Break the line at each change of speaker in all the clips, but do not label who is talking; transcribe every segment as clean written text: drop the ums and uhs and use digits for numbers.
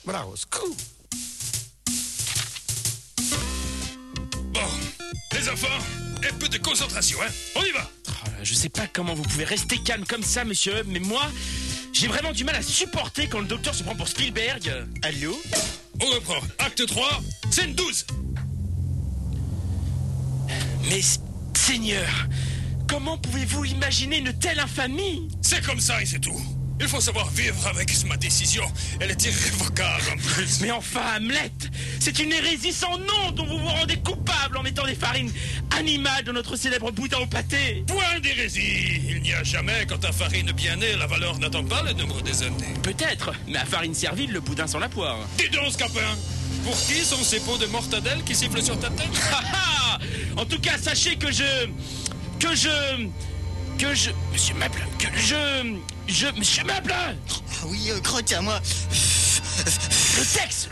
Bravo, scoop.
Bon, les enfants, un peu de concentration, hein. On y va.
Je sais pas comment vous pouvez rester calme comme ça, monsieur, mais moi, j'ai vraiment du mal à supporter quand le docteur se prend pour Spielberg.
Allô?
On reprend. Acte 3, scène 12.
Mais, Seigneur, comment pouvez-vous imaginer une telle infamie?
C'est comme ça et c'est tout. Il faut savoir vivre avec ma décision. Elle est irrévocable en plus.
Mais enfin, Hamlet, c'est une hérésie sans nom dont vous vous rendez coupable en mettant des farines animales dans notre célèbre boudin au pâté.
Point d'hérésie. Il n'y a jamais, quand ta farine bien née, la valeur n'attend pas le nombre des années.
Peut-être, mais à farine servile, le boudin sans la poire.
Dis donc, Scapin. Pour qui sont ces pots de mortadelle qui sifflent sur ta tête?
En tout cas, sachez que je... Monsieur Mable, Monsieur Mable!
Ah oui, crotte à moi.
Le texte!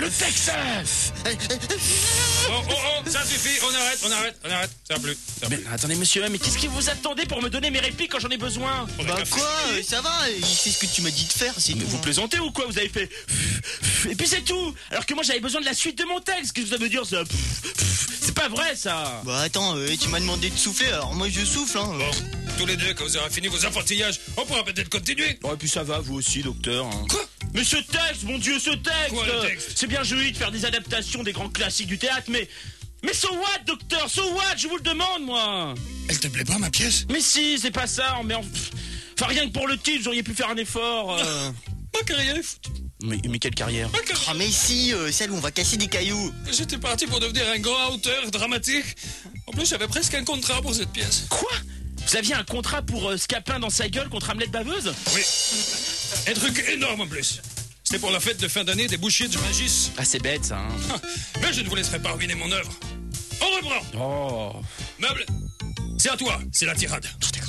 Oh, ça suffit, on arrête. Ça va plus.
Mais attendez, monsieur, mais qu'est-ce que vous attendez pour me donner mes répliques quand j'en ai besoin?
Bah quoi, ça va, il fait ce que tu m'as dit de faire, c'est
Mais
tout.
vous plaisantez ou quoi? Vous avez fait... Et puis c'est tout! Alors que moi j'avais besoin de la suite de mon texte, qu'est-ce que ça veut dire ça? C'est pas vrai ça!
Bah attends, tu m'as demandé de souffler, alors moi je souffle, hein.
Bon, tous les deux, quand vous aurez fini vos enfantillages, on pourra peut-être continuer.
Oh, et puis ça va, vous aussi, docteur. Hein.
Quoi?
Mais ce texte, mon Dieu, ce texte!
Quoi, le texte?
C'est bien joli de faire des adaptations des grands classiques du théâtre, mais so what, docteur? So what? Je vous le demande, moi!
Elle te plaît pas, ma pièce?
Mais si, c'est pas ça, mais enfin, rien que pour le titre, vous auriez pu faire un effort.
Ma carrière est foutue.
Mais quelle carrière?
Ma carrière.
Ah mais si, celle où on va casser des cailloux.
J'étais parti pour devenir un grand auteur dramatique. En plus, j'avais presque un contrat pour cette pièce.
Quoi? Vous aviez un contrat pour Scapin dans sa gueule contre Hamlet baveuse?
Oui. Un truc énorme en plus. C'était pour la fête de fin d'année des bouchers du Magis.
Ah, c'est bête, ça, hein.
Mais je ne vous laisserai pas ruiner mon œuvre. On reprend.
Oh.
Meuble, c'est à toi, c'est la tirade.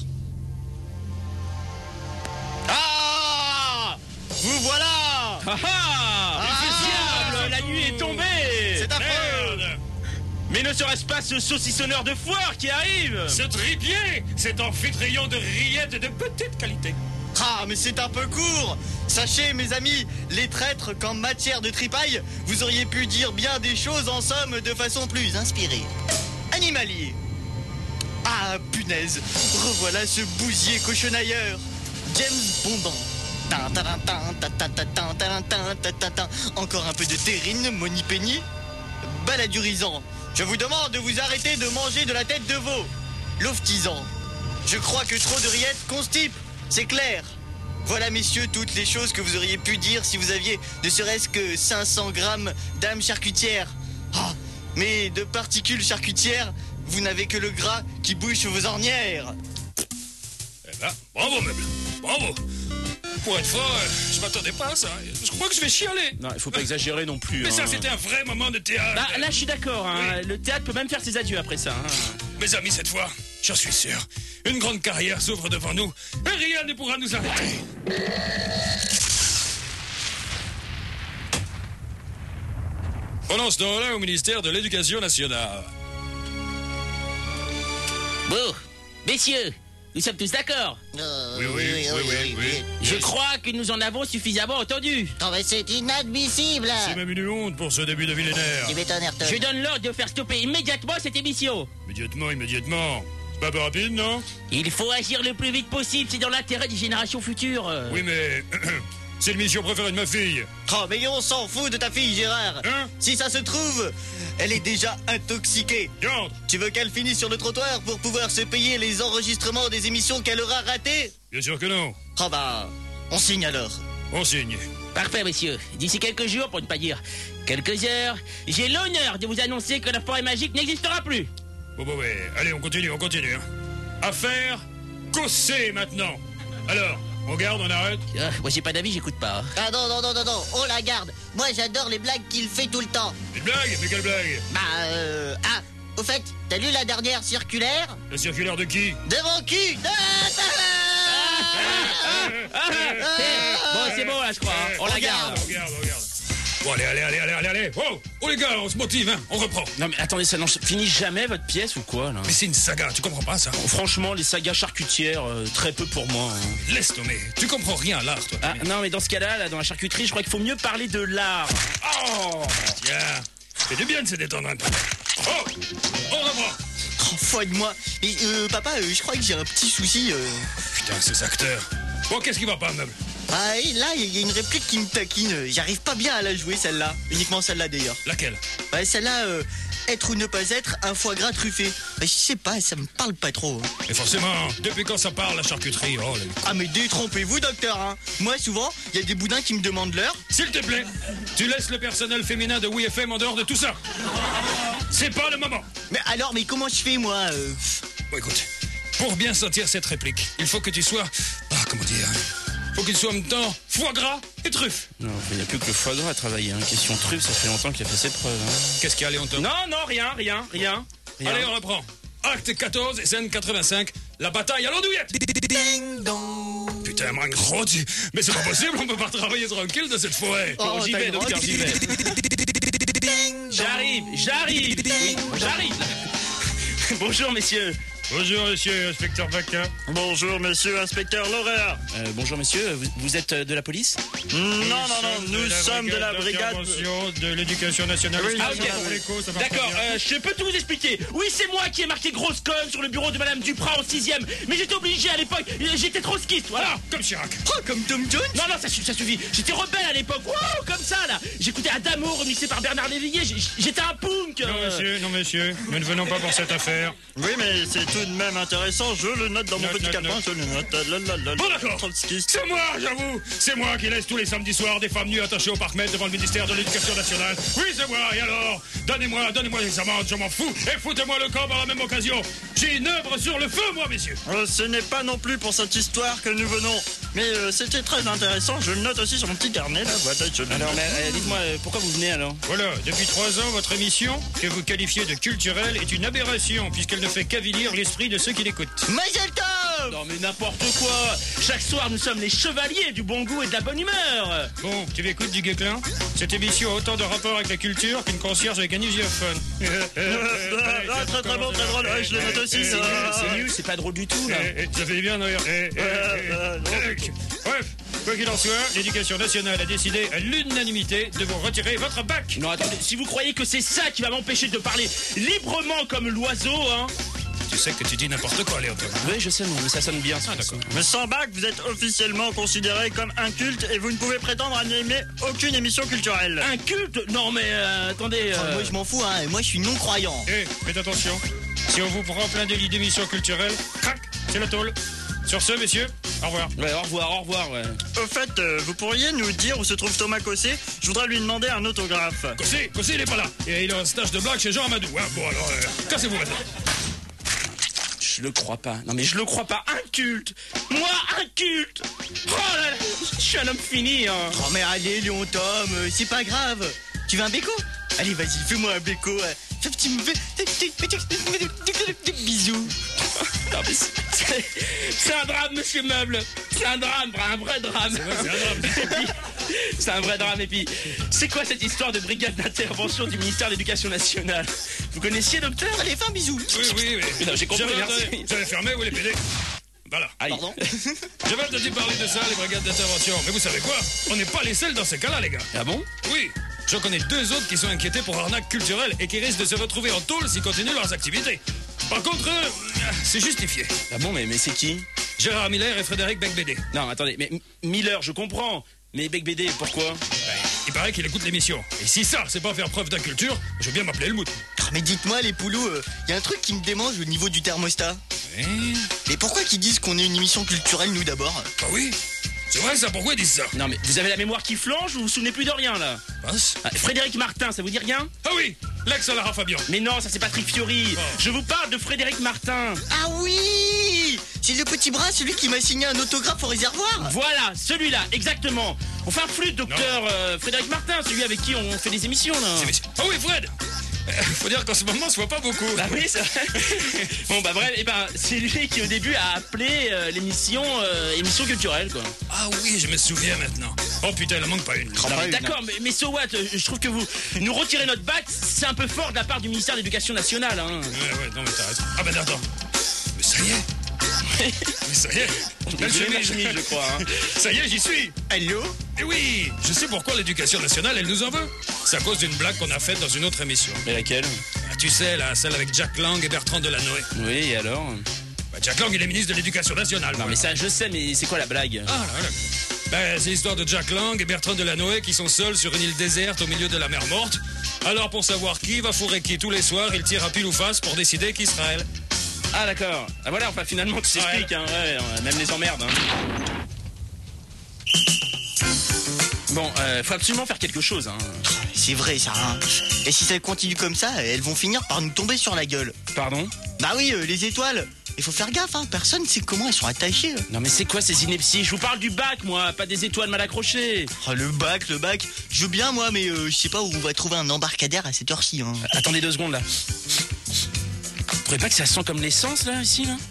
Ah! Vous voilà!
Ah ah! Diable, la nuit est tombée!
C'est affreux!
Merde!
Mais ne serait-ce pas ce saucissonneur de foire qui arrive?
Ce tripier, cet amphitryon de rillettes de petite qualité.
Ah, mais c'est un peu court! Sachez, mes amis, les traîtres, qu'en matière de tripaille, vous auriez pu dire bien des choses, en somme, de façon plus inspirée. Animalier. Ah, punaise! Revoilà ce bousier cochonailleur. James Bondant. Encore un peu de terrine, Moni Penny. Baladurisant. Je vous demande de vous arrêter de manger de la tête de veau. Loftisant. Je crois que trop de rillettes constipe. C'est clair. Voilà, messieurs, toutes les choses que vous auriez pu dire si vous aviez ne serait-ce que 500 grammes d'âme charcutière. Ah, mais de particules charcutières, vous n'avez que le gras qui bouche vos ornières.
Eh ben, bravo, Meuble. Bravo. Pour être franc, je m'attendais pas à ça. Je crois que je vais chialer.
Non, il faut pas exagérer non plus.
Mais ça,
hein.
c'était un vrai moment de théâtre.
Bah, là, je suis d'accord. Hein.
Oui.
Le théâtre peut même faire ses adieux après ça. Hein.
Mes amis, cette fois, j'en suis sûr, une grande carrière s'ouvre devant nous et rien ne pourra nous arrêter. Pendant ce temps-là, au ministère de l'Éducation nationale.
Bon, messieurs, nous sommes tous d'accord.
Oui.
Je crois que nous en avons suffisamment entendu.
Non mais c'est inadmissible.
C'est même une honte pour ce début de millénaire.
Tu m'étonnes, Ayrton.
Je donne l'ordre de faire stopper immédiatement cette émission.
Immédiatement. C'est pas un peu rapide, non?
Il faut agir le plus vite possible, c'est dans l'intérêt des générations futures.
Oui, mais c'est l'émission préférée de ma fille.
Oh, mais on s'en fout de ta fille, Gérard.
Hein?
Si ça se trouve, elle est déjà intoxiquée.
Diantre.
Tu veux qu'elle finisse sur le trottoir pour pouvoir se payer les enregistrements des émissions qu'elle aura ratées?
Bien sûr que non.
Oh bah, on signe alors.
On signe.
Parfait, messieurs. D'ici quelques jours, pour ne pas dire quelques heures, j'ai l'honneur de vous annoncer que la forêt magique n'existera plus.
Bon, ouais. Allez, on continue. Hein. Affaire Cossé maintenant. Alors, on garde, on arrête?
Ah, moi, j'ai pas d'avis, j'écoute pas.
Ah non, on la garde. Moi j'adore les blagues qu'il fait tout le temps.
Une blague? Mais quelle blague?
Bah Ah, au fait, t'as lu la dernière circulaire?
La circulaire de qui?
De mon cul.
Bon, c'est bon, là, je crois. Hein. On la garde.
On garde. Bon, allez. Oh les gars, on se motive, hein, on reprend.
Non mais attendez, ça n'en finit jamais votre pièce ou quoi là?
Mais c'est une saga, tu comprends pas ça?
Franchement, les sagas charcutières, très peu pour moi. Hein.
Laisse tomber, tu comprends rien à l'art, toi.
Ah non, mais dans ce cas-là, là, dans la charcuterie, je crois qu'il faut mieux parler de l'art.
Oh, tiens, c'est du bien de se détendre un peu. Oh, on reprend.
Oh, foi de moi. Et papa, je crois que j'ai un petit souci.
Putain, ces acteurs. Bon, qu'est-ce qui va pas, meuble?
Ah, et là, il y a une réplique qui me taquine. J'arrive pas bien à la jouer, celle-là. Uniquement celle-là, d'ailleurs.
Laquelle?
Ouais, celle-là, être ou ne pas être, un foie gras truffé. Bah, je sais pas, ça me parle pas trop.
Et forcément, depuis quand ça parle, la charcuterie? Oh, là.
Ah, mais détrompez-vous, docteur, hein. Moi, souvent, il y a des boudins qui me demandent l'heure.
S'il te plaît, tu laisses le personnel féminin de WeFM en dehors de tout ça. C'est pas le moment.
Mais comment je fais, moi
Bon, écoute, pour bien sentir cette réplique, il faut que tu sois... Ah, comment dire? Faut qu'il soit en même temps foie gras et truffe.
Non, il n'y a plus que le foie gras à travailler. Hein. Question truffe, ça fait longtemps qu'il a fait ses preuves. Hein.
Qu'est-ce qu'il y a, Léonton?
Non, rien.
Allez, on reprend. Acte 14, scène 85, la bataille à l'andouillette.
Ding dong.
Putain, man, gros, mais c'est pas possible, on peut pas travailler tranquille dans cette forêt.
Oh,
j'y
t'as
vais,
le droit.
docteur, j'y vais. J'arrive. Oui, j'arrive. Bonjour, messieurs.
Bonjour, monsieur inspecteur Vaca.
Bonjour, monsieur inspecteur Lorraire.
Bonjour, monsieur. Vous êtes de la police?
Non, nous sommes de la brigade...
de l'éducation nationale.
Oui,
Ah, ok. D'accord, je peux tout vous expliquer. Oui, c'est moi qui ai marqué grosse com sur le bureau de madame Duprat en 6ème. Mais j'étais obligé à l'époque, j'étais trotskiste, voilà.
Ah, comme Chirac.
Oh, comme Tom Jones.
Non, ça suffit. J'étais rebelle à l'époque. Wow, comme ça, là. J'écoutais Adamo, remixé par Bernard Léveillé. J'étais un punk.
Non, monsieur, nous ne venons pas pour cette affaire.
Oui, mais c'est tout de même intéressant. Je le note dans mon petit calepin. Je le note.
Bon, d'accord.
Trotskiste.
C'est moi, j'avoue. C'est moi qui laisse tous les samedis soirs des femmes nues attachées au parc-mètre devant le ministère de l'Éducation nationale. Oui, c'est moi. Et alors? Donnez-moi les amendes, je m'en fous. Et foutez-moi le corps par la même occasion. J'ai une œuvre sur le feu, moi, messieurs.
Ce n'est pas non plus pour cette histoire que nous venons. Mais c'était très intéressant. Je le note aussi sur mon petit carnet. Là. Voilà, je le
Alors,
note.
mais pourquoi vous venez alors?
Voilà, depuis 3 ans, votre émission, que vous qualifiez de culturelle, est une aberration, puisqu'elle ne fait qu'avilir l'esprit de ceux qui l'écoutent.
Mazel tov.
Non mais n'importe quoi. Chaque soir nous sommes les chevaliers du bon goût et de la bonne humeur.
Bon, tu m'écoutes du guéclin? Cette émission a autant de rapport avec la culture qu'une concierge avec un usiophone.
Très bon, très drôle. Ouais, je le note aussi.
C'est nul, c'est pas drôle du tout là.
Ça fait bien d'ailleurs. Bref, quoi qu'il en soit, l'éducation nationale a décidé à l'unanimité de vous retirer votre bac.
Non attendez, si vous croyez que c'est ça qui va m'empêcher de parler librement comme l'oiseau, hein.
Tu sais que tu dis n'importe quoi, Léonton.
Oui, je sais, mais ça sonne bien.
Ah, d'accord.
Mais sans bac, vous êtes officiellement considéré comme inculte et vous ne pouvez prétendre à n'aimer aucune émission culturelle.
Un culte? Non mais attendez.
Moi, je m'en fous, hein. Moi, je suis non-croyant.
Faites attention. Si on vous prend plein délits d'émissions culturelles, crac, c'est la tôle. Sur ce, messieurs, au revoir.
Ouais, au revoir, ouais.
Au fait, vous pourriez nous dire où se trouve Thomas Cossé? Je voudrais lui demander un autographe.
Cossé, il est pas là. Et il a un stage de blague chez Jean Amadou. Hein. Bon, alors, cassez-vous maintenant.
Je le crois pas. Non mais je le crois pas. Un culte. Moi, un culte. Oh là là, je suis un homme fini. Hein.
Oh, mais allez, Léon Tom, c'est pas grave. Tu veux un béco? Allez, vas-y, fais-moi un béco. Bisous.
Non mais c'est un drame, monsieur Meuble. C'est un drame, un vrai drame.
C'est un drame.
C'est un vrai drame. Et puis, c'est quoi cette histoire de brigade d'intervention du ministère de l'Éducation nationale? Vous connaissiez, docteur?
Allez, fais un bisou.
Oui.
Non, j'ai compris, merci.
J'avais fermé, vous les pédez. Voilà.
Aïe.
Pardon.
J'avais entendu parler de ça, les brigades d'intervention. Mais vous savez quoi? On n'est pas les seuls dans ces cas-là, les gars.
Ah bon?
Oui. J'en connais 2 autres qui sont inquiétés pour arnaque culturelle et qui risquent de se retrouver en tôle s'ils continuent leurs activités. Par contre, c'est justifié.
Ah bon, mais c'est qui?
Gérard Miller et Frédéric Becbédé.
Non, attendez, mais Miller, je comprends. Mais Becbédé, pourquoi?
Il paraît qu'il écoute l'émission. Et si ça, c'est pas faire preuve d'inculture, je veux bien m'appeler le mouton.
Mais dites-moi, les poulous, y a un truc qui me démange au niveau du thermostat. Et pourquoi qu'ils disent qu'on est une émission culturelle, nous, d'abord?
Bah oui. C'est vrai ça, pourquoi ils disent ça?
Non mais vous avez la mémoire qui flanche, vous vous souvenez plus de rien là.
Mince.
Frédéric Martin, ça vous dit rien?
Ah oui, l'ex à Lara Fabian.
Mais non, ça c'est Patrick Fiori.
Oh.
Je vous parle de Frédéric Martin.
Ah oui! C'est le petit bras, celui qui m'a signé un autographe au réservoir.
Voilà, celui-là, exactement. On fait un flûte, docteur Frédéric Martin, celui avec qui on fait des émissions là.
Ah oui, Fred. Faut dire qu'en ce moment, on se voit pas beaucoup.
Bah oui, c'est vrai. Bon, bah bref, c'est lui qui au début a appelé l'émission émission culturelle, quoi.
Ah oui, je me souviens maintenant. Oh putain, il en manque pas une.
Non, mais d'accord, mais so what, je trouve que vous nous retirez notre bac, c'est un peu fort de la part du ministère de l'Éducation nationale, hein.
Ouais, non mais t'as raison. Ah ben attends. Mais ça y est. Mais ça y est.
Belle chemise, je crois, hein.
Ça y est, j'y suis.
Hello?
Et oui, je sais pourquoi l'éducation nationale, elle nous en veut. C'est à cause d'une blague qu'on a faite dans une autre émission.
Mais laquelle?
Ah, tu sais, là, celle avec Jack Lang et Bertrand Delanoë.
Oui, et alors?
Bah, Jack Lang, il est ministre de l'Éducation nationale.
Non, mais ça, je sais, mais c'est quoi la blague?
Ah, là. Ben, c'est l'histoire de Jack Lang et Bertrand Delanoë qui sont seuls sur une île déserte au milieu de la mer morte. Alors, pour savoir qui va fourrer qui tous les soirs, ils tirent à pile ou face pour décider qui sera elle.
Ah, d'accord. Ah, voilà, enfin, finalement, tu s'expliques, hein. Ouais, même les emmerdes, hein. Bon, faut absolument faire quelque chose, hein.
C'est vrai ça, hein. Et si ça continue comme ça, elles vont finir par nous tomber sur la gueule.
Pardon?
Bah oui, les étoiles. Il faut faire gaffe, hein. Personne sait comment elles sont attachées.
Non mais c'est quoi ces inepties? Je vous parle du bac, moi, pas des étoiles mal accrochées.
Oh, le bac. Je veux bien, moi, mais je sais pas où on va trouver un embarcadère à cette heure-ci, hein.
Attendez 2 secondes, là. Vous trouvez pas que ça sent comme l'essence, là, ici, là?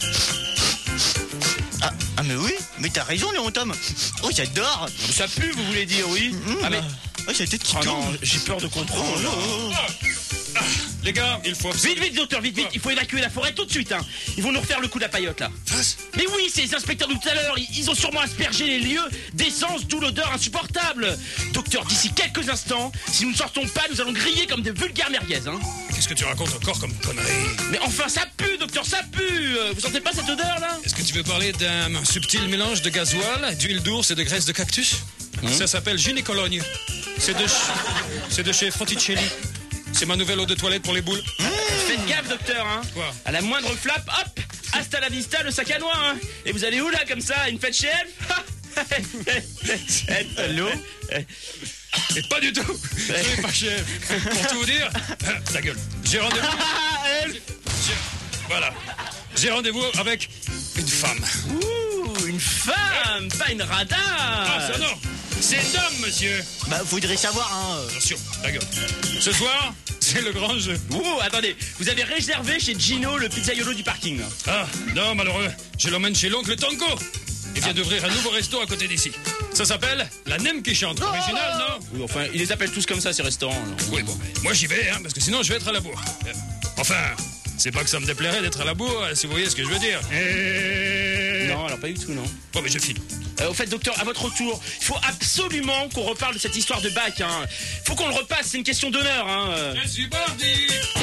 Ah mais oui, mais t'as raison, Léon Tom. Oh, j'adore.
Ça pue, vous voulez dire, oui? Ah mais...
Oh, j'ai la tête qui
Oh
tourne.
non, j'ai peur de comprendre.
Les gars, il faut...
Vite, docteur, vite, il faut évacuer la forêt tout de suite, hein. Ils vont nous refaire le coup de la paillote, là. Mais oui, c'est les inspecteurs de tout à l'heure, ils ont sûrement aspergé les lieux d'essence, d'où l'odeur insupportable. Docteur, d'ici quelques instants, si nous ne sortons pas, nous allons griller comme des vulgaires merguez, hein.
Qu'est-ce que tu racontes encore comme connerie?
Mais enfin, ça pue, docteur, ça pue. Vous sentez pas cette odeur, là?
Est-ce que tu veux parler d'un subtil mélange de gasoil, d'huile d'ours et de graisse de cactus? Ça s'appelle Gynécologne. C'est de chez Frotticelli. C'est ma nouvelle eau de toilette pour les boules.
Faites gaffe, docteur, hein.
Quoi?
À la moindre flappe, hop, hasta la vista, le sac à noix, hein. Et vous allez où, là, comme ça? Une fête chez elle?
Allô?
Et pas du tout. Je vais pas chez elle. Pour tout vous dire, ta gueule. J'ai rendez-vous. Voilà. J'ai rendez-vous avec une femme.
Ouh, une femme, pas une radin.
Ah, ça non. C'est une dame, monsieur.
Bah, faudrait savoir, hein.
Attention, ta gueule. Ce soir, c'est le grand jeu.
Ouh, attendez, vous avez réservé chez Gino le pizzaiolo du parking, là.
Ah, non, malheureux. Je l'emmène chez l'oncle Tanko. Il vient d'ouvrir un nouveau resto à côté d'ici. Ça s'appelle la Nem qui chante. Original, non?
Oui, enfin, ils les appellent tous comme ça, ces restaurants, alors.
Oui, bon, moi j'y vais, hein, parce que sinon je vais être à la bourre. Enfin, c'est pas que ça me déplairait d'être à la bourre, si vous voyez ce que je veux dire.
Non, alors pas du tout, non.
Bon, mais je file.
Au fait, docteur, à votre retour, il faut absolument qu'on reparle de cette histoire de bac, hein. Faut qu'on le repasse, c'est une question d'honneur, hein.
Je suis parti.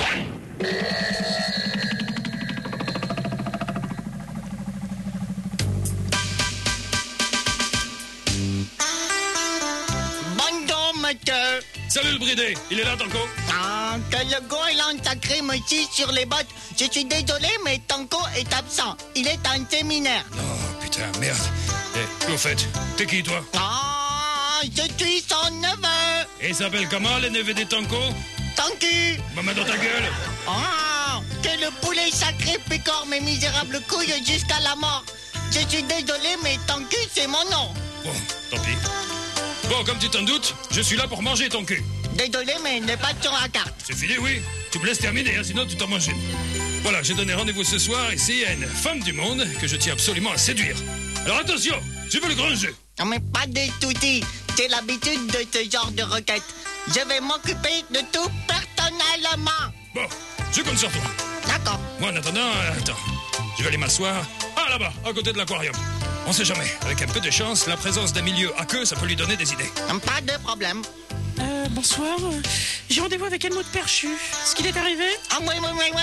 Bonjour, monsieur.
Salut le bridé, il est là, Tanko?
Ah, que le goéland sacré me tire sur les bottes. Je suis désolé, mais Tanko est absent. Il est en séminaire.
Oh, putain, merde. Eh, au fait, t'es qui, toi?
Ah, je suis son neveu.
Et il s'appelle comment, le neveu des Tanko?
Tanku.
Maman dans ta gueule.
Ah, que le poulet sacré picore mes misérables couilles jusqu'à la mort. Je suis désolé, mais Tanku, c'est mon nom.
Bon, tant pis. Bon, comme tu t'en doutes, je suis là pour manger ton cul.
Désolé, mais il n'est pas sur la carte.
C'est fini, oui. Tu me laisses terminer, hein, sinon tu t'en manges une. Voilà, j'ai donné rendez-vous ce soir ici à une femme du monde que je tiens absolument à séduire. Alors attention, je veux le grand jeu.
Non, mais pas de soucis. C'est l'habitude de ce genre de requête. Je vais m'occuper de tout personnellement.
Bon, je compte sur toi.
D'accord.
Moi, en attendant, attends. Je vais aller m'asseoir. Ah, là-bas, à côté de l'aquarium. On sait jamais. Avec un peu de chance, la présence d'un milieu à queue, ça peut lui donner des idées.
Pas de problème.
Bonsoir. J'ai rendez-vous avec Helmut Perchu. Est-ce qu'il est arrivé?
Ah oui,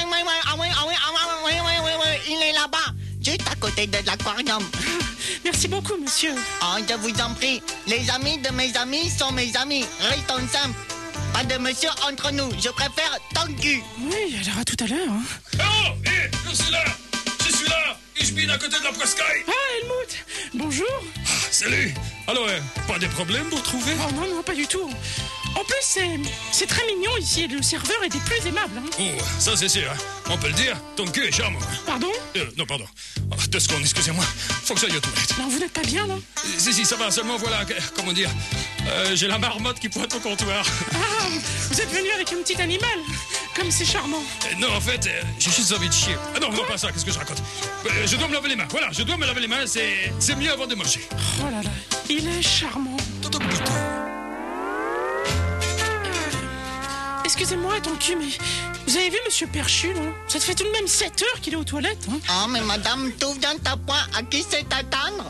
il est là-bas, juste à côté de l'aquarium.
Merci beaucoup, monsieur.
Oh, je vous en prie. Les amis de mes amis sont mes amis. Restons simples. Pas de monsieur entre nous. Je préfère Tanku.
Oui, alors à tout à l'heure. Hein.
Oh, hé, je suis là. Je suis là. Et je bin à côté de la prescaille.
Ah, Helmut. Bonjour.
Ah, salut. Alors, pas de problème pour trouver?
Oh non, non, pas du tout. En plus, c'est très mignon ici et le serveur est des plus aimables. Hein.
Oh, ça c'est sûr, hein. On peut le dire, ton cul est charmant.
Pardon?
Non, pardon. Oh, 2 secondes, excusez-moi. Faut que j'aille aux toilettes.
Non, vous n'êtes pas bien, là?
Si, ça va, seulement voilà, comment dire, j'ai la marmotte qui pointe au comptoir.
Ah, vous êtes venu avec un petit animal. comme c'est charmant.
Non, en fait, j'ai juste envie de chier. Ah non, non, pas ça, qu'est-ce que je raconte? Je dois me laver les mains, voilà, je dois me laver les mains, c'est mieux avant de manger.
Oh là là, il est charmant. Excusez-moi, ton cul, mais vous avez vu Monsieur Perchu, non? Ça te fait tout de même 7 heures qu'il est aux toilettes, hein?
Ah, mais madame, tout vient à point. À qui c'est attendre?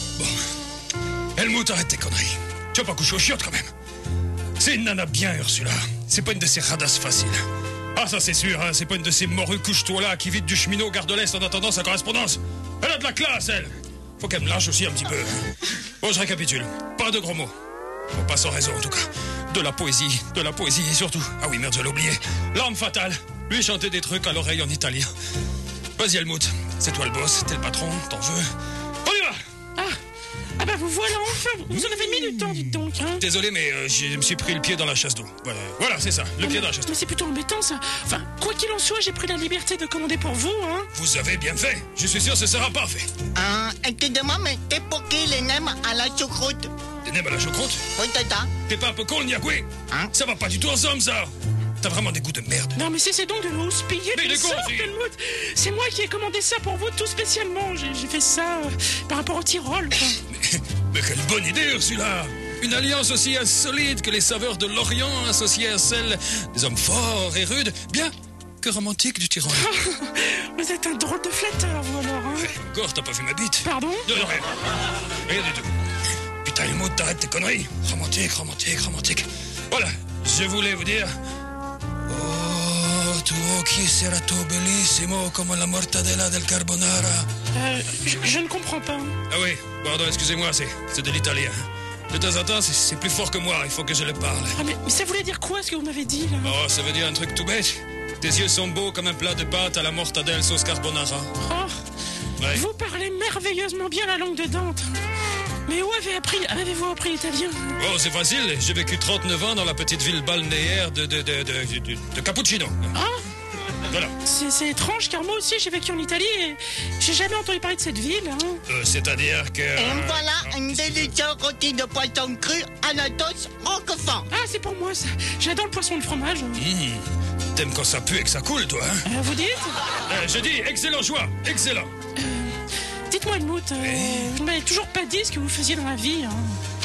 Helmut, arrête tes conneries. Tu vas pas coucher aux chiottes, quand même. C'est une nana bien, Ursula. C'est pas une de ces radasses faciles. Ah, ça c'est sûr, hein, c'est pas une de ces morues couche-toi là qui vide du cheminot au Gare de l'Est en attendant sa correspondance. Elle a de la classe, elle. Faut qu'elle me lâche aussi un petit peu. Bon, je récapitule. Pas de gros mots. Bon, pas sans raison, en tout cas. De la poésie et surtout... Ah oui, merde, je l'ai oublié. L'arme fatale. Lui chanter des trucs à l'oreille en italien. Vas-y, Helmut. C'est toi le boss, t'es le patron, t'en veux. On y va!
Ah bah vous voilà enfin, vous en avez mis du temps, dites donc, hein.
Désolé, mais je me suis pris le pied dans la chasse d'eau. Voilà, c'est ça, le pied dans la chasse d'eau.
Mais c'est plutôt embêtant, ça. Enfin, quoi qu'il en soit, j'ai pris la liberté de commander pour vous, hein.
Vous avez bien fait. Je suis sûr que ce sera parfait.
Excusez-moi, mais t'es pour qui les nems à la choucroute?
Des nems à la choucroute?
Oui, tata.
T'es pas un peu con, le niagoué?
Hein?
Ça va pas du tout ensemble, ça. T'as vraiment des goûts de merde.
Non, mais cessez donc de nous houspiller.
Mais il est con,
Helmut. C'est moi qui ai commandé ça pour vous tout spécialement. J'ai fait ça par rapport au Tyrol, quoi.
Mais quelle bonne idée, Ursula! Une alliance aussi insolite que les saveurs de l'Orient associées à celles des hommes forts et rudes, bien que romantiques du Tyrol.
Vous êtes un drôle de flatteur, vous, alors, hein.
Encore, t'as pas vu ma bite?
Pardon?
Non, rien. Rien du tout. Putain, Helmut, t'arrêtes tes conneries. Romantique. Voilà, je voulais vous dire... Oh, tu occhi serato bellissimo come la mortadella del carbonara.
Je ne comprends pas.
Ah oui, pardon, excusez-moi, c'est de l'italien. De temps en temps, c'est plus fort que moi, il faut que je le parle.
Ah, mais ça voulait dire quoi, ce que vous m'avez dit, là?
Oh, ça veut dire un truc tout bête. Tes yeux sont beaux comme un plat de pâtes à la mortadelle sauce carbonara.
Oh,
ouais.
Vous parlez merveilleusement bien la langue de Dante. Mais où avez-vous appris l'italien?
Oh, c'est facile, j'ai vécu 39 ans dans la petite ville balnéaire de Cappuccino.
Ah,
voilà.
c'est étrange, car moi aussi j'ai vécu en Italie et j'ai jamais entendu parler de cette ville, hein.
C'est-à-dire que...
Et voilà une délicieuse rôtie de poisson cru à la sauce roquefort.
Ah, c'est pour moi, ça. J'adore le poisson et le fromage.
T'aimes quand ça pue et que ça coule, toi, hein?
Vous dites?
Je dis, excellent choix, excellent.
Dites-moi, Helmut, vous ne m'avez toujours pas dit ce que vous faisiez dans la vie, hein.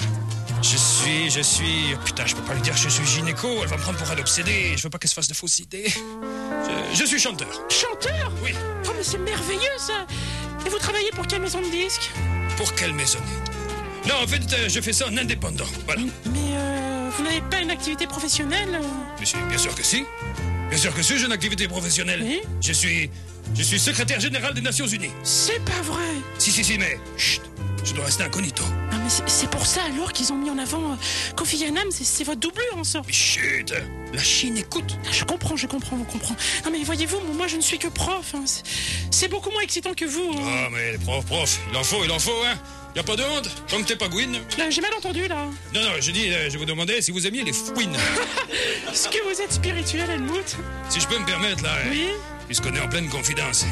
Je suis... Putain, je peux pas lui dire que je suis gynéco, elle va me prendre pour un obsédé, je veux pas qu'elle se fasse de fausses idées. Je suis chanteur.
Chanteur?
Oui.
Oh, mais c'est merveilleux, ça. Et vous travaillez pour quelle maison de disques?
Pour quelle maison? Non, en fait, je fais ça en indépendant, voilà.
Mais vous n'avez pas une activité professionnelle?
Mais si, bien sûr que si. Bien sûr que si, j'ai une activité professionnelle.
Oui.
Je suis secrétaire général des Nations Unies.
C'est pas vrai.
Si, mais... Chut, je dois rester incognito.
Ah, mais c'est pour ça alors qu'ils ont mis en avant Kofi Annan, c'est votre doublure en sorte.
Mais chut, la Chine écoute.
Je comprends. Non mais voyez-vous, moi je ne suis que prof, hein. C'est beaucoup moins excitant que vous, hein.
Ah, mais les profs, il en faut, hein. Y a pas de honte, comme t'es pas gouine.
Là, j'ai mal entendu, là.
Non, je dis, je vous demandais si vous aimiez les fouines.
Est-ce que vous êtes spirituel, Helmut?
Si je peux me permettre, là,
oui.
Puisqu'on est en pleine confidence.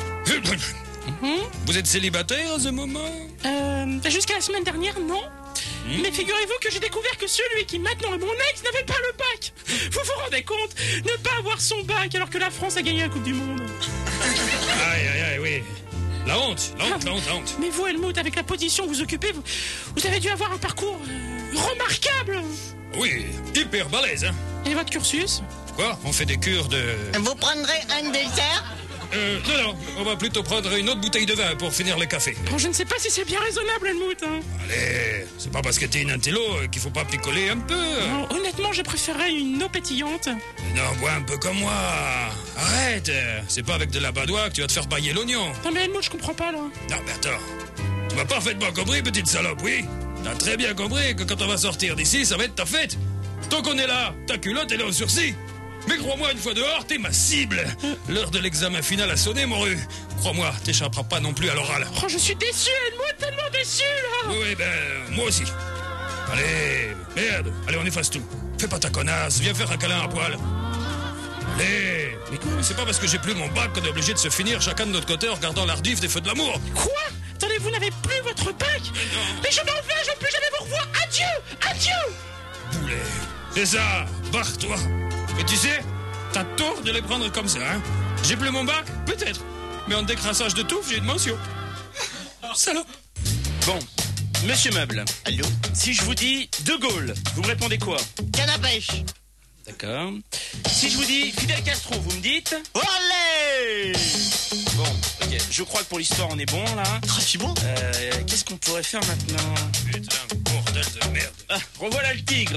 Vous êtes célibataire à ce moment?
Jusqu'à la semaine dernière, non. Mais figurez-vous que j'ai découvert que celui qui maintenant est mon ex n'avait pas le bac. Vous vous rendez compte? Ne pas avoir son bac alors que la France a gagné la Coupe du Monde.
Aïe, oui. La honte.
Mais vous, Helmut, avec la position que vous occupez, vous avez dû avoir un parcours remarquable.
Oui, hyper balèze, hein.
Et votre cursus?
Quoi? On fait des cures de...
Vous prendrez un dessert?
Non, on va plutôt prendre une autre bouteille de vin pour finir le café.
Bon, je ne sais pas si c'est bien raisonnable, Helmut, hein.
Allez, c'est pas parce que t'es une intello qu'il faut pas picoler un peu.
Non, honnêtement, je préférerais une eau pétillante.
Non, bois un peu comme moi. Arrête, c'est pas avec de la badoie que tu vas te faire bailler l'oignon.
Non mais Helmut, je comprends pas, là.
Non, mais attends, tu m'as parfaitement compris, petite salope, oui? T'as très bien compris que quand on va sortir d'ici, ça va être ta fête. Tant qu'on est là, ta culotte, elle est en sursis. Mais crois-moi, une fois dehors, t'es ma cible. L'heure de l'examen final a sonné, mon rue. Crois-moi, t'échapperas pas non plus à l'oral.
Oh, je suis déçu, Helmut, tellement déçu, là.
Oui, moi aussi. Allez, merde, allez, on efface tout. Fais pas ta connasse, viens faire un câlin à poil. Allez, mais c'est pas parce que j'ai plus mon bac qu'on est obligé de se finir chacun de notre côté en regardant l'ardif des feux de l'amour.
Quoi? Attendez, vous n'avez plus votre bac? Mais je m'en vais, je ne peux jamais vous revoir. Adieu.
Boulet, c'est ça, barre-toi. Mais tu sais, t'as tort de les prendre comme ça, hein. J'ai plus mon bac? Peut-être. Mais en décrassage de touffe, j'ai une mention. Salope.
Bon, monsieur Meuble,
Allô?
si je vous dis De Gaulle, vous me répondez quoi?
Canne à pêche.
D'accord. Si je vous dis Fidel Castro, vous me dites?
Allez!
Bon, ok. Je crois que pour l'histoire, on est bon, là.
Ah, c'est bon?
Qu'est-ce qu'on pourrait faire maintenant?
Putain, bordel de merde.
Ah, revoilà le tigre.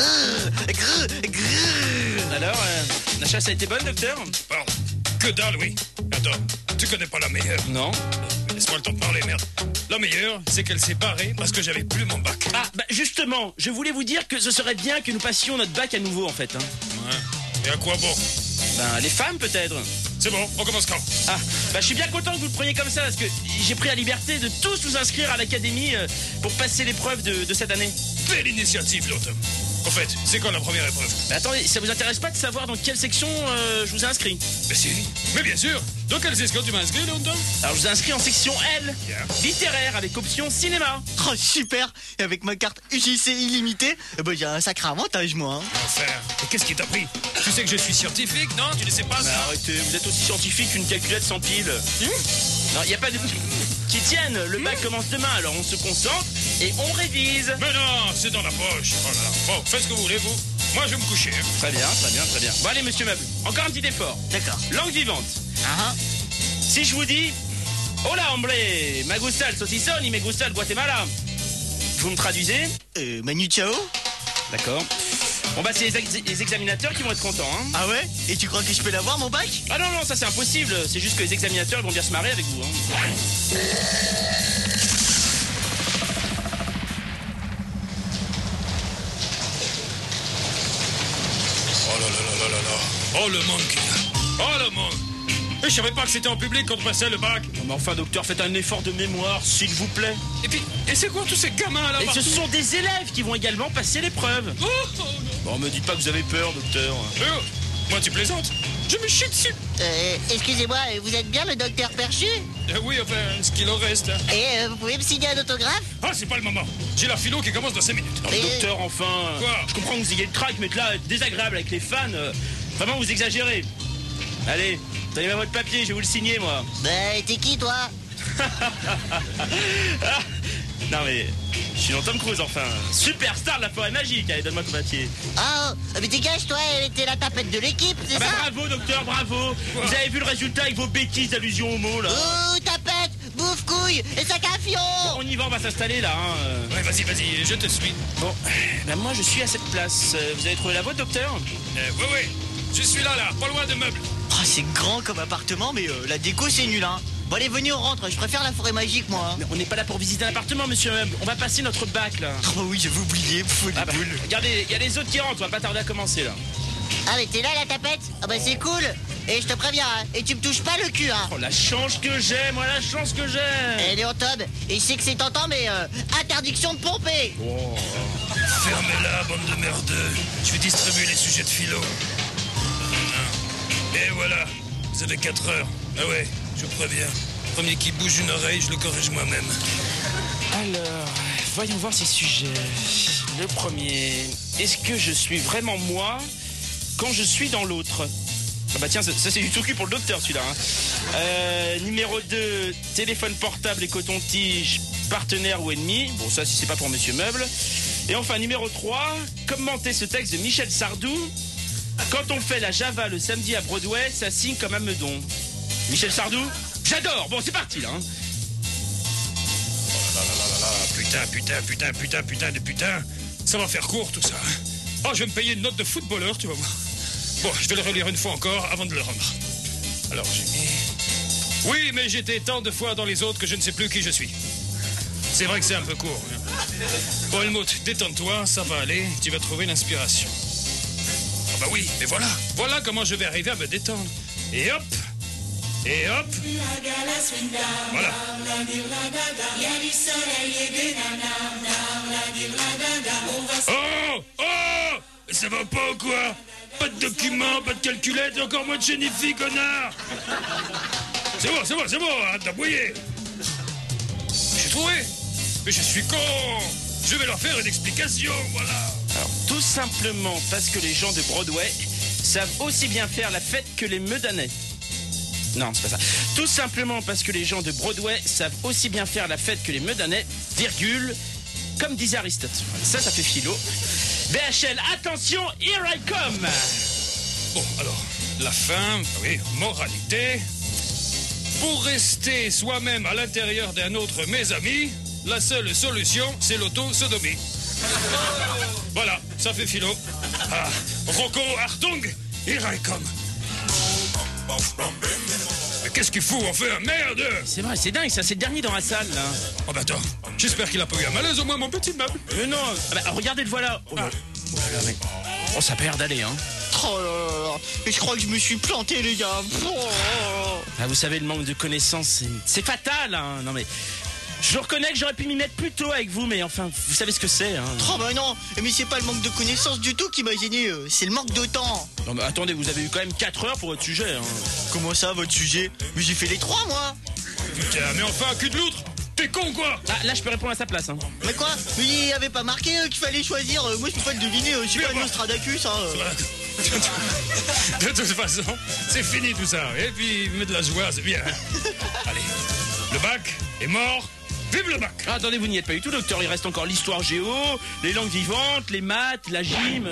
Grrr.
Alors, la chasse a été bonne, docteur?
Pardon. Que dalle, oui. Attends, tu connais pas la meilleure?
Non.
Laisse-moi le temps de parler, merde. La meilleure, c'est qu'elle s'est barrée parce que j'avais plus mon bac.
Ah, bah justement, je voulais vous dire que ce serait bien que nous passions notre bac à nouveau, en fait. Hein.
Ouais. Et à quoi bon?
Ben, les femmes, peut-être.
C'est bon, on commence quand?
Ah, bah je suis bien content que vous le preniez comme ça, parce que j'ai pris la liberté de tous nous inscrire à l'académie pour passer l'épreuve de cette année.
Belle initiative, l'autre. En fait, c'est quand la première épreuve?
Bah, attendez, ça vous intéresse pas de savoir dans quelle section je vous ai inscrit?
Mais si. Mais bien sûr. Dans quelle section tu m'as inscrit, l'autre?
Alors je vous ai inscrit en section L,
Bien.
littéraire, avec option cinéma.
Oh, super! Et avec ma carte UJC illimitée, j'ai un sacré avantage, moi. Hein.
Enfin, et qu'est-ce qui t'a pris? Tu sais que je suis scientifique, non? Tu ne sais pas
Mais
ça?
arrêtez, vous êtes aussi scientifique qu'une calculette sans pile. Non, il n'y a pas de... qui tiennent, le bac commence demain, alors on se concentre et on révise.
Mais non, c'est dans la poche. Oh là là. Bon, faites ce que vous voulez, vous. Moi, je vais me coucher. Hein.
Très bien, très bien, très bien. Bon allez, monsieur Meuble, encore un petit effort.
D'accord.
Langue vivante.
Ah,
Si je vous dis... Hola, hombre, me gusta el saucisson y me gusta el Guatemala. Vous me traduisez?
Manu Chao?
D'accord. Bon bah c'est les examinateurs qui vont être contents, hein.
Ah ouais? Et tu crois que je peux l'avoir, mon bac?
Ah non, non, ça c'est impossible. C'est juste que les examinateurs ils vont bien se marrer avec vous, hein.
Oh là là là là là là. Oh le monde qu'il y a. Oh le monde. Et je savais pas que c'était en public quand on passait le bac.
Non, mais enfin, docteur, faites un effort de mémoire, s'il vous plaît.
Et puis, et c'est quoi tous ces gamins là?
Et ce sont des élèves qui vont également passer l'épreuve.
Oh, oh, non.
Bon, me dites pas que vous avez peur, docteur.
Moi tu plaisantes? Je me chie dessus.
Excusez-moi, vous êtes bien le docteur Perchu?
Oui, enfin, ce qu'il en reste. Hein.
Et vous pouvez me signer un autographe?
Ah, c'est pas le moment. J'ai la philo qui commence dans 5 minutes.
Non, mais docteur, enfin.
Quoi?
Je comprends que vous ayez le trac, mais là, être désagréable avec les fans, vraiment, vous exagérez. Allez, donnez-moi votre papier, je vais vous le signer, moi.
Bah, t'es qui, toi?
Non, mais je suis dans Tom Cruise, enfin. Superstar de la forêt magique. Allez, donne-moi ton papier.
Oh, mais dégage, toi, elle était la tapette de l'équipe, c'est
Ah bah
ça?
bravo, docteur, bravo. Vous avez vu le résultat avec vos bêtises d'allusion au mot, là.
Oh, tapette, bouffe couille et sac à fion!
On y va, on va s'installer, là, hein.
Ouais, vas-y, je te suis.
Bon, ben moi je suis à cette place. Vous avez trouvé la vôtre, docteur?
Oui. Je suis là, pas loin de meubles.
Oh, c'est grand comme appartement, mais la déco, c'est nul, hein. Bon, allez, venez, on rentre. Je préfère la forêt magique, moi. Hein.
Mais on n'est pas là pour visiter un appartement, monsieur Meuble. On va passer notre bac, là.
Oh, oui, j'avais oublié. Fou de
Ah bah,
boule.
regardez, il y a les autres qui rentrent, on va pas tarder à commencer, là.
Ah, mais t'es là, la tapette? Ah, bah, c'est cool! Et je te préviens, hein, et tu me touches pas le cul, hein!
Oh, la chance que j'ai, moi, la chance que j'ai.
Et Léon Tob, et je sais que c'est tentant, mais interdiction de pomper!
Fermez-la, bande de merdeux. Je vais distribuer les sujets de philo. Et voilà, vous avez 4 heures. Ah ouais, je préviens. Premier qui bouge une oreille, je le corrige moi-même.
Alors, voyons voir ces sujets. Le premier, est-ce que je suis vraiment moi quand je suis dans l'autre? Ah bah tiens, ça c'est du tout cul pour le docteur, celui-là. Hein. Numéro 2, téléphone portable et coton-tige, partenaire ou ennemi. Bon, ça, si c'est pas pour Monsieur Meuble. Et enfin, numéro 3, commenter ce texte de Michel Sardou. Quand on fait la Java le samedi à Broadway, ça signe comme un meudon. Michel Sardou, j'adore. Bon, c'est parti, là. Hein.
Oh là là là là là, putain. Ça va faire court, tout ça. Oh, je vais me payer une note de footballeur, tu vas voir. Bon, je vais le relire une fois encore avant de le rendre. Alors, j'ai mis... Oui, mais j'étais tant de fois dans les autres que je ne sais plus qui je suis. C'est vrai que c'est un peu court. Hein. Bon, Helmut, détends-toi, ça va aller, tu vas trouver l'inspiration. Ah bah oui, mais voilà. Voilà comment je vais arriver à me détendre. Et hop. Voilà. Oh, ça va pas ou quoi? Pas de documents, pas de calculette, encore moins de chénifie, connard. C'est bon, arrête d'abouiller. J'ai trouvé. Mais je suis con. Je vais leur faire une explication, voilà.
Alors, tout simplement parce que les gens de Broadway, savent aussi bien faire la fête que les Meudannais. Non, c'est pas ça. Tout simplement parce que les gens de Broadway savent aussi bien faire la fête que les Meudannais, virgule, comme disait Aristote. Ça fait philo. BHL, attention, here I come.
Bon, alors, la fin, oui, moralité. Pour rester soi-même à l'intérieur d'un autre, mes amis, la seule solution, c'est l'auto-sodomie. Voilà, ça fait philo. Ah, Rocco Hartung, here I come. Mais qu'est-ce qu'il fout, enfin, merde!
C'est vrai, c'est dingue, ça, c'est le dernier dans la salle, là.
Oh bah attends, j'espère qu'il a pas eu un malaise, au moins mon petit meuble.
Mais non, regardez le voilà. Oh, là là, mais... oh, ça a pas l'air d'aller, hein.
Oh là là là. Et je crois que je me suis planté, les gars. Oh.
Ah, vous savez, le manque de connaissances, c'est fatal, hein. Non, mais... je reconnais que j'aurais pu m'y mettre plus tôt avec vous, mais enfin, vous savez ce que c'est, hein.
Oh bah non, mais c'est pas le manque de connaissances du tout qui m'a gêné, c'est le manque de temps.
Non mais attendez, vous avez eu quand même 4 heures pour votre sujet, hein.
Comment ça, votre sujet? Mais j'ai fait les 3, moi.
Putain, mais enfin, cul de loutre! T'es con, quoi!
Ah, là, je peux répondre à sa place, hein.
Mais quoi? Mais il avait pas marqué qu'il fallait choisir. Moi, je peux pas le deviner, je suis pas un Nostradamus, hein.
De toute façon, c'est fini tout ça. Et puis, mets de la joie, c'est bien. Allez, le bac est mort. Vive le bac!
Ah, attendez, vous n'y êtes pas du tout, docteur. Il reste encore l'histoire géo, les langues vivantes, les maths, la gym.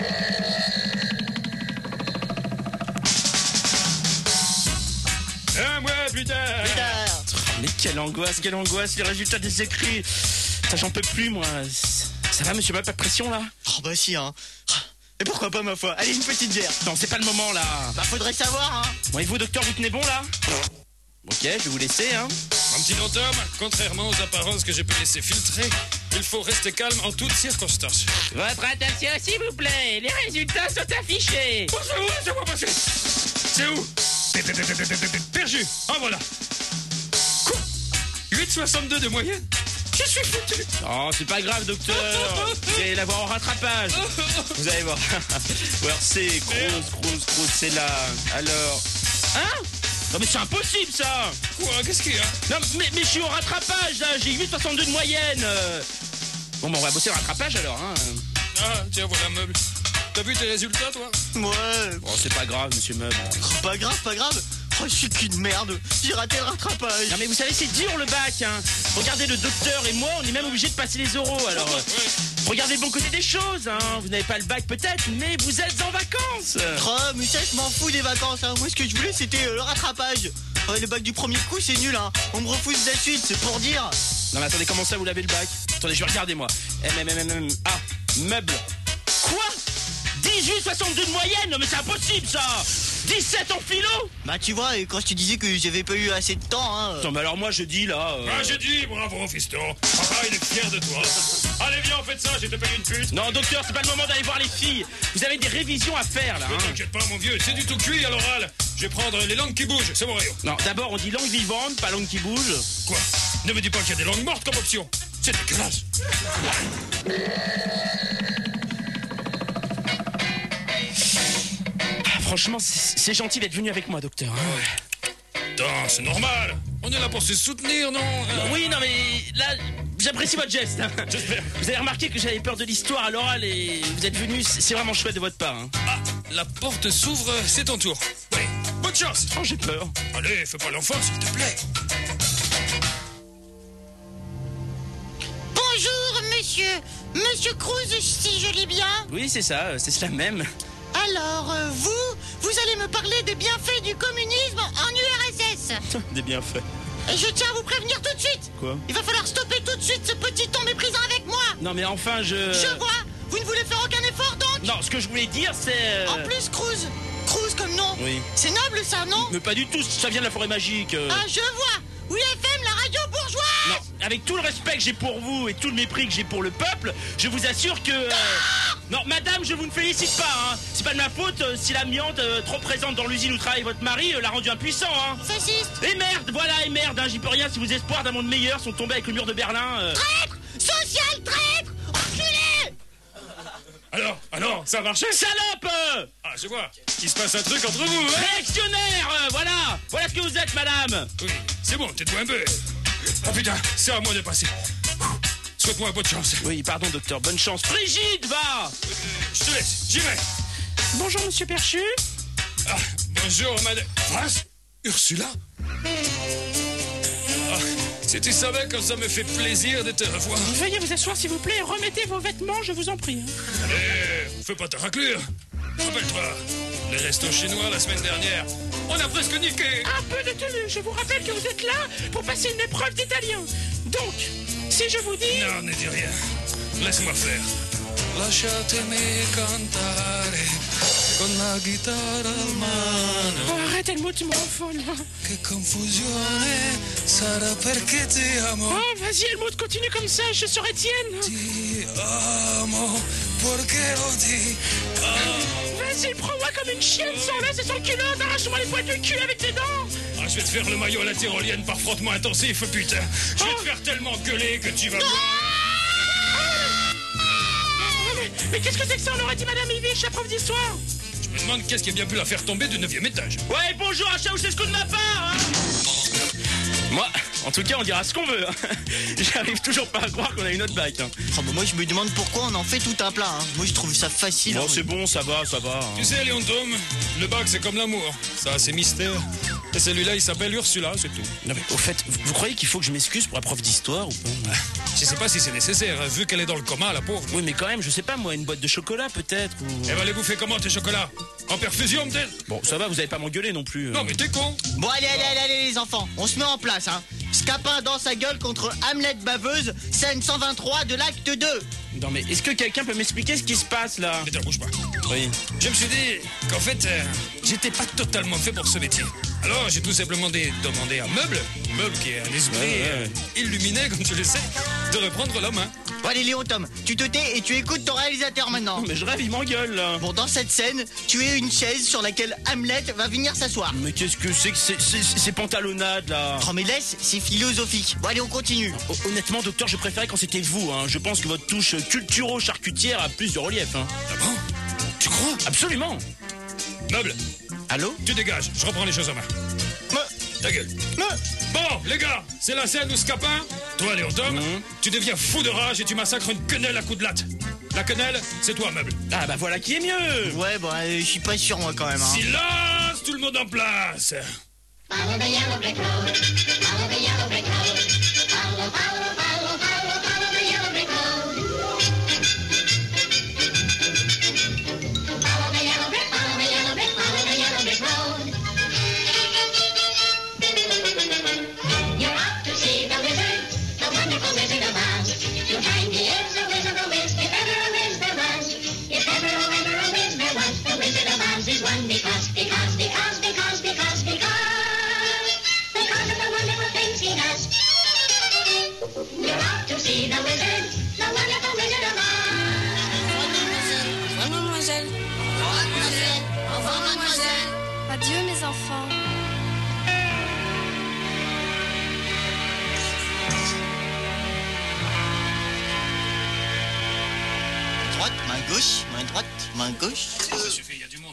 Un mois plus tard.
Mais quelle angoisse, les résultats des écrits. Ça, j'en peux plus, moi. Ça va, monsieur, pas de pression, là?
Oh bah si, hein. Et pourquoi pas, ma foi? Allez, une petite bière.
Non, c'est pas le moment, là.
Bah, faudrait savoir, hein.
Bon, et vous, docteur, vous tenez bon, là? Ok, je vais vous laisser, hein.
Mon petit Tom, contrairement aux apparences que j'ai pu laisser filtrer, il faut rester calme en toutes circonstances.
Votre attention, s'il vous plaît. Les résultats sont affichés.
Oh, c'est où? C'est quoi passer? C'est où? Perdu. En voilà. Quoi? 8,62 de moyenne? Je suis foutu.
Oh, c'est pas grave, docteur. Vous allez l'avoir en rattrapage. Vous allez voir. Ou alors c'est Crouse, c'est là. Alors... hein? Non mais c'est impossible, ça.
Quoi? Qu'est-ce qu'il y a?
Non mais je suis au rattrapage, là. J'ai 8,62 de moyenne. Bon, on va bosser le rattrapage, alors, hein.
Ah, tiens, voilà un meuble. T'as vu tes résultats, toi?
Ouais.
Bon, c'est pas grave, monsieur Meuble.
Oh, pas grave. Oh, je suis qu'une merde. J'ai raté le rattrapage.
Non mais vous savez, c'est dur, le bac, hein. Regardez, le docteur et moi, on est même obligés de passer les oraux, alors... regardez le bon côté des choses, hein. Vous n'avez pas le bac, peut-être, mais vous êtes en vacances.
Oh, mais ça, je m'en fous des vacances, hein. Moi, ce que je voulais, c'était le rattrapage. Le bac du premier coup, c'est nul, hein. On me refuse la suite, c'est pour dire.
Non mais attendez, comment ça, vous l'avez le bac? Attendez, je vais regarder, moi. Meuble. Quoi? 18,62 de moyenne? Non mais c'est impossible, ça. 17 en philo?
Bah tu vois, et quand je te disais que j'avais pas eu assez de temps, hein...
Non mais alors moi je dis là...
Ah, je dis, bravo, fiston. Papa, il est fier de toi. Allez, viens, faites ça, j'ai te payé une pute.
Non, docteur, c'est pas le moment d'aller voir les filles. Vous avez des révisions à faire, là,
Ne
hein.
t'inquiète pas, mon vieux, c'est du tout cuit à l'oral. Je vais prendre les langues qui bougent, c'est mon rayon.
Non, d'abord on dit langue vivante, pas langue qui bouge.
Quoi? Ne me dis pas qu'il y a des langues mortes comme option. C'est dégueulasse.
Franchement, c'est gentil d'être venu avec moi, docteur, hein.
Attends, c'est normal. On est là pour se soutenir, non?
Oui, non mais là, j'apprécie votre geste, hein.
J'espère.
Vous avez remarqué que j'avais peur de l'histoire à l'oral et vous êtes venu, c'est vraiment chouette de votre part, hein.
Ah, la porte s'ouvre, c'est ton tour. Oui, bonne chance.
Oh, j'ai peur.
Allez, fais pas l'enfant, s'il te plaît.
Bonjour, Monsieur Cruz, si je lis bien.
Oui, c'est ça, c'est cela même.
Alors, vous allez me parler des bienfaits du communisme en URSS.
Des bienfaits.
Et je tiens à vous prévenir tout de suite.
Quoi?
Il va falloir stopper tout de suite ce petit ton méprisant avec moi.
Non mais enfin,
Je vois, vous ne voulez faire aucun effort donc.
Non, ce que je voulais dire, c'est...
En plus, Cruz comme nom.
Oui.
C'est noble ça, non?
Mais pas du tout, ça vient de la forêt magique.
Ah, je vois. Oui, FM, la radio bourgeoise.
Non, avec tout le respect que j'ai pour vous et tout le mépris que j'ai pour le peuple, je vous assure que... Non, madame, je vous ne félicite pas, hein. C'est pas de ma faute si l'amiante trop présente dans l'usine où travaille votre mari l'a rendu impuissant, hein.
Fasciste.
Et merde, hein, j'y peux rien si vos espoirs d'un monde meilleur sont tombés avec le mur de Berlin.
Traître. Social traître. Enculé.
Alors, ça a marché?
Salope.
Ah, je vois. Il se passe un truc entre vous, hein?
Réactionnaire, voilà ce que vous êtes, madame.
Oui, c'est bon, tais-toi un peu. Oh putain, c'est à moi de passer. Souhaite-moi bonne chance.
Oui, pardon, docteur, bonne chance. Frigide, va.
Je te laisse, j'y vais.
Bonjour, monsieur Perchu.
Ah, bonjour, madame. France Ursula si tu savais comme ça me fait plaisir de te revoir.
Veuillez vous asseoir, s'il vous plaît, et remettez vos vêtements, je vous en prie.
Fais pas ta raclure. Rappelle-toi, les restos chinois la semaine dernière, on a presque niqué.
Un peu de tenue, je vous rappelle que vous êtes là pour passer une épreuve d'italien. Donc, si je vous dis...
Non, ne dis rien. Laisse-moi faire. Lasciatemi cantare con la chitarra al mano.
Oh, arrêtez le mot, tu me rends folle.
Che confusione sarà perché ti amo.
Oh, vas-y, Helmut, continue comme ça, je serai tienne.
Ti amo perché lo ti amo.
Vas-y, prends-moi comme une chienne, sans laisse et sans culotte, arrache-moi les poils du cul avec tes dents.
Ah, je vais te faire le maillot à la tyrolienne par frottement intensif, putain. Je vais te faire tellement gueuler que tu vas...
Mais qu'est-ce que c'est que ça? On aurait dit Madame Yviche, la prof d'histoire.
Je me demande qu'est-ce qui a bien pu la faire tomber du 9e étage.
Ouais, bonjour à Ceausescu de ma part, hein. Moi, en tout cas, on dira ce qu'on veut. Hein. J'arrive toujours pas à croire qu'on a une autre bac. Hein.
Oh, bah moi je me demande pourquoi on en fait tout un plat. Hein. Moi je trouve ça facile.
Bon,
hein.
c'est bon, ça va. Hein.
Tu sais, Léon Tom, le bac c'est comme l'amour. Ça a ses mystères. Et celui-là, il s'appelle Ursula, c'est tout.
Non mais au fait, vous croyez qu'il faut que je m'excuse pour la prof d'histoire ou pas?
Je sais pas si c'est nécessaire, vu qu'elle est dans le coma, la pauvre.
Oui, mais quand même, je sais pas moi, une boîte de chocolat peut-être ou...
Elle va les bouffer comment tes chocolats? En perfusion peut-être?
Bon, ça va, vous allez pas m'engueuler non plus.
Non mais t'es con.
Bon allez les enfants, on se met en place hein. Scapin dans sa gueule contre Hamlet baveuse, scène 123 de l'acte 2.
Non mais est-ce que quelqu'un peut m'expliquer ce qui se passe là?
Mais t'en bouge pas.
Oui.
Je me suis dit qu'en fait, j'étais pas totalement fait pour ce métier. Alors j'ai tout simplement demandé à Meuble qui est un esprit illuminé comme tu le sais, de reprendre la main.
Bon allez Léon Tom, tu te tais et tu écoutes ton réalisateur maintenant.
Non, mais je rêve, il m'engueule là.
Bon dans cette scène, tu es une chaise sur laquelle Hamlet va venir s'asseoir.
Mais qu'est-ce que c'est que ces pantalonnades là?
Oh mais laisse, c'est philosophique. Bon allez on continue.
Honnêtement docteur, je préférais quand c'était vous hein. Je pense que votre touche culturo-charcutière a plus de relief hein.
Ah bon? Tu crois?
Absolument.
Meuble,
Allô?
tu dégages, je reprends les choses en main. Ta gueule. Bon, les gars, c'est la scène où Scapin, toi Léon Tom, tu deviens fou de rage et tu massacres une quenelle à coups de latte. La quenelle, c'est toi, Meuble.
Ah bah voilà qui est mieux.
Ouais bon je suis pas sûr moi quand même hein.
Silence, tout le monde en place.
Follow the yellow brick road. Follow the yellow brick road. Follow the yellow brick road. Follow the yellow brick, follow the yellow brick, follow the yellow brick road. You're off to see the wizard, the wonderful Wizard of Oz. You'll find he is a wizard, a whiz, if ever a whiz there was. If ever a whiz there was, the Wizard of Oz is one because of the wonderful things he does. You're off to see the wizard, the wonderful Wizard of Oz.
Mademoiselle.
Au revoir, mademoiselle.
Adieu mes enfants.
Droite, main gauche, main droite, main gauche.
Ça suffit, il y a du monde.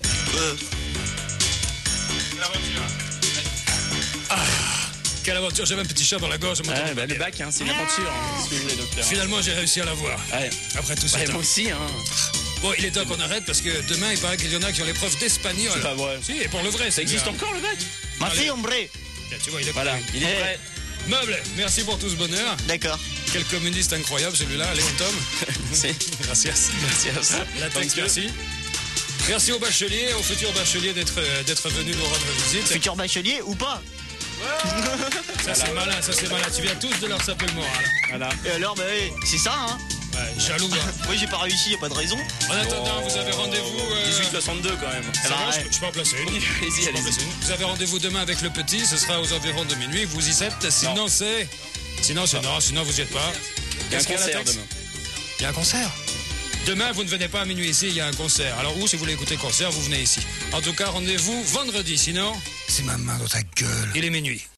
Quelle aventure, j'avais un petit chat dans la gorge.
Ouais, bah, le bac, hein, c'est une aventure, hein, si vous voulez, docteur.
Finalement, j'ai réussi à l'avoir.
Ouais.
Après tout ça.
Ouais, moi aussi, hein.
Bon, il est temps qu'on arrête parce que demain, il paraît qu'il y en a qui ont l'épreuve d'espagnol.
C'est pas vrai.
Si, et pour le vrai,
Ça existe encore, le bac?
Ma
Allez.
fille hombre.
Tiens, tu vois, il est
Voilà,
prêt.
il est prêt.
Meuble, merci pour tout ce bonheur.
D'accord.
Quel communiste incroyable celui-là, Léon Tom.
C'est...
Gracias.
Merci.
La texte, merci. Merci aux bacheliers, aux futurs bacheliers d'être venus nous rendre visite.
Futur bachelier ou pas?
Ça c'est malin, ça c'est malin. Tu viens tous de leur saper le moral.
Voilà.
Et alors bah ouais, c'est ça hein.
Ouais, jaloux. Hein.
Moi j'ai pas réussi, y a pas de raison.
En attendant, vous avez rendez-vous.
1862 quand même.
Ça va, je peux en placer une.
Allez-y,
Je peux en
allez-y.
placer une. Vous avez rendez-vous demain avec le petit, ce sera aux environs de minuit. Vous y êtes, sinon c'est. Sinon vous y êtes pas.
Il y a un
Qu'est-ce qu'il y a à la
concert
texte
demain.
Il y a un concert. Demain, vous ne venez pas à minuit ici, il y a un concert. Alors, si vous voulez écouter le concert, vous venez ici. En tout cas, rendez-vous vendredi, sinon. C'est ma main dans ta gueule. Il est minuit.